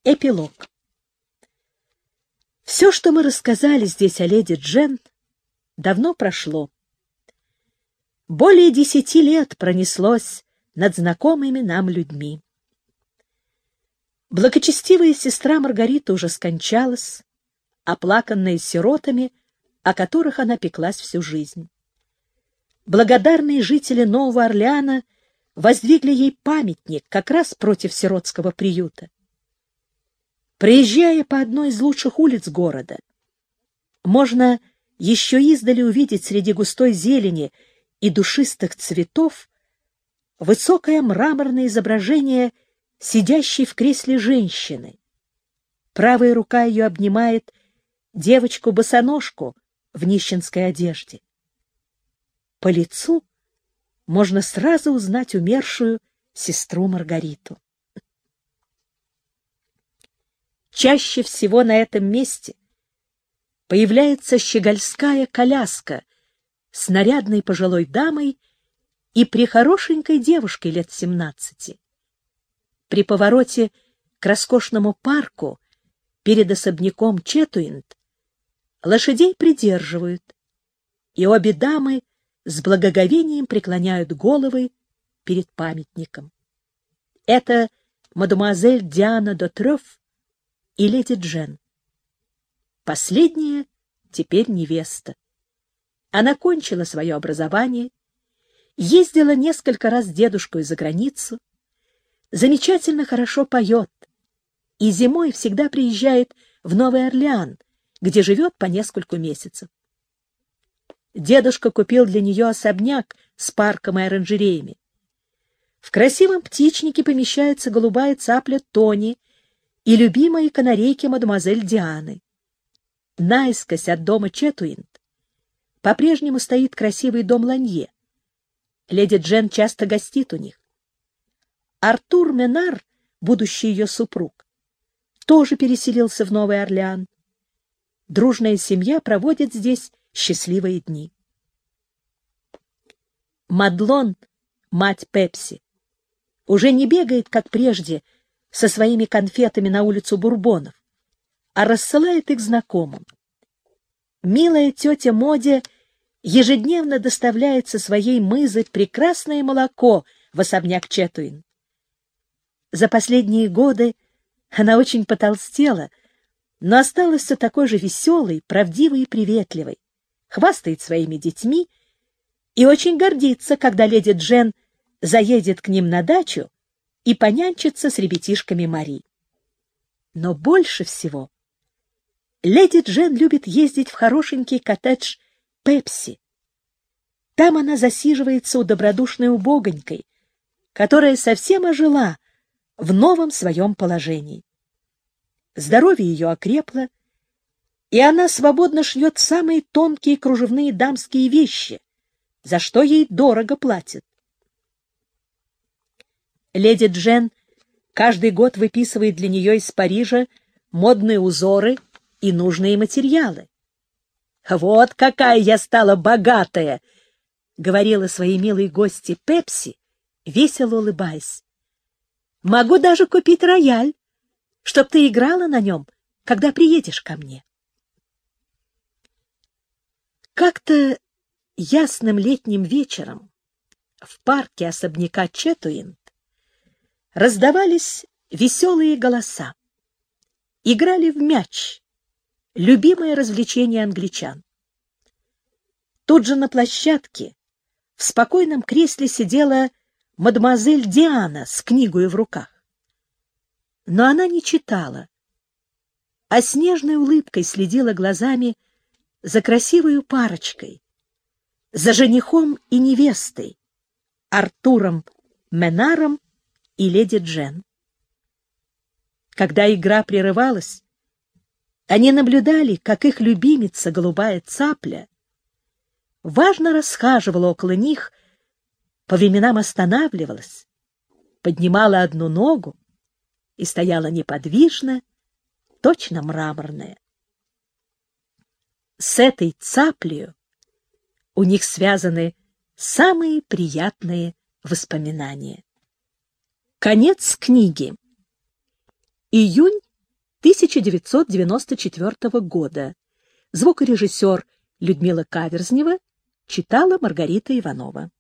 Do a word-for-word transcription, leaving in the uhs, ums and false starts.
Эпилог. Все, что мы рассказали здесь о леди Джен, давно прошло. Более десяти лет пронеслось над знакомыми нам людьми. Благочестивая сестра Маргарита уже скончалась, оплаканная сиротами, о которых она пеклась всю жизнь. Благодарные жители Нового Орлеана воздвигли ей памятник как раз против сиротского приюта. Проезжая по одной из лучших улиц города, можно еще издали увидеть среди густой зелени и душистых цветов высокое мраморное изображение сидящей в кресле женщины. Правая рука ее обнимает девочку-босоножку в нищенской одежде. По лицу можно сразу узнать умершую сестру Маргариту. Чаще всего на этом месте появляется щегольская коляска с нарядной пожилой дамой и прехорошенькой девушкой лет семнадцати. При повороте к роскошному парку перед особняком Четуинд лошадей придерживают, и обе дамы с благоговением преклоняют головы перед памятником. Это мадемуазель Диана де Трёф и леди Джен. Последняя теперь невеста. Она кончила свое образование, ездила несколько раз с дедушкой за границу, замечательно хорошо поет и зимой всегда приезжает в Новый Орлеан, где живет по нескольку месяцев. Дедушка купил для нее особняк с парком и оранжереями. В красивом птичнике помещается голубая цапля Тони и любимые канарейки мадемуазель Дианы. Наискось от дома Четуинд по-прежнему стоит красивый дом Ланье. Леди Джен часто гостит у них. Артур Менар, будущий ее супруг, тоже переселился в Новый Орлеан. Дружная семья проводит здесь счастливые дни. Мадлон, мать Пепси, уже не бегает, как прежде, со своими конфетами на улицу Бурбонов, а рассылает их знакомым. Милая тетя Моди ежедневно доставляет со своей мызы прекрасное молоко в особняк Четуин. За последние годы она очень потолстела, но осталась все такой же веселой, правдивой и приветливой, хвастает своими детьми и очень гордится, когда леди Джен заедет к ним на дачу и понянчится с ребятишками Мари. Но больше всего леди Джен любит ездить в хорошенький коттедж Пепси. Там она засиживается у добродушной убогонькой, которая совсем ожила в новом своем положении. Здоровье ее окрепло, и она свободно шьет самые тонкие кружевные дамские вещи, за что ей дорого платят. Леди Джен каждый год выписывает для нее из Парижа модные узоры и нужные материалы. «Вот какая я стала богатая!» — говорила своей милой гости Пепси, весело улыбаясь. «Могу даже купить рояль, чтоб ты играла на нем, когда приедешь ко мне». Как-то ясным летним вечером в парке особняка Четуинд раздавались веселые голоса. Играли в мяч, любимое развлечение англичан. Тут же на площадке в спокойном кресле сидела мадемуазель Диана с книгой в руках. Но она не читала, а с нежной улыбкой следила глазами за красивой парочкой, за женихом и невестой, Артуром Менаром и леди Джен. Когда игра прерывалась, они наблюдали, как их любимица, голубая цапля, важно расхаживала около них, по временам останавливалась, поднимала одну ногу и стояла неподвижно, точно мраморная. С этой цаплею у них связаны самые приятные воспоминания. Конец книги. Июнь тысяча девятьсот девяносто четвёртого года. Звукорежиссер Людмила Каверзнева читала Маргарита Иванова.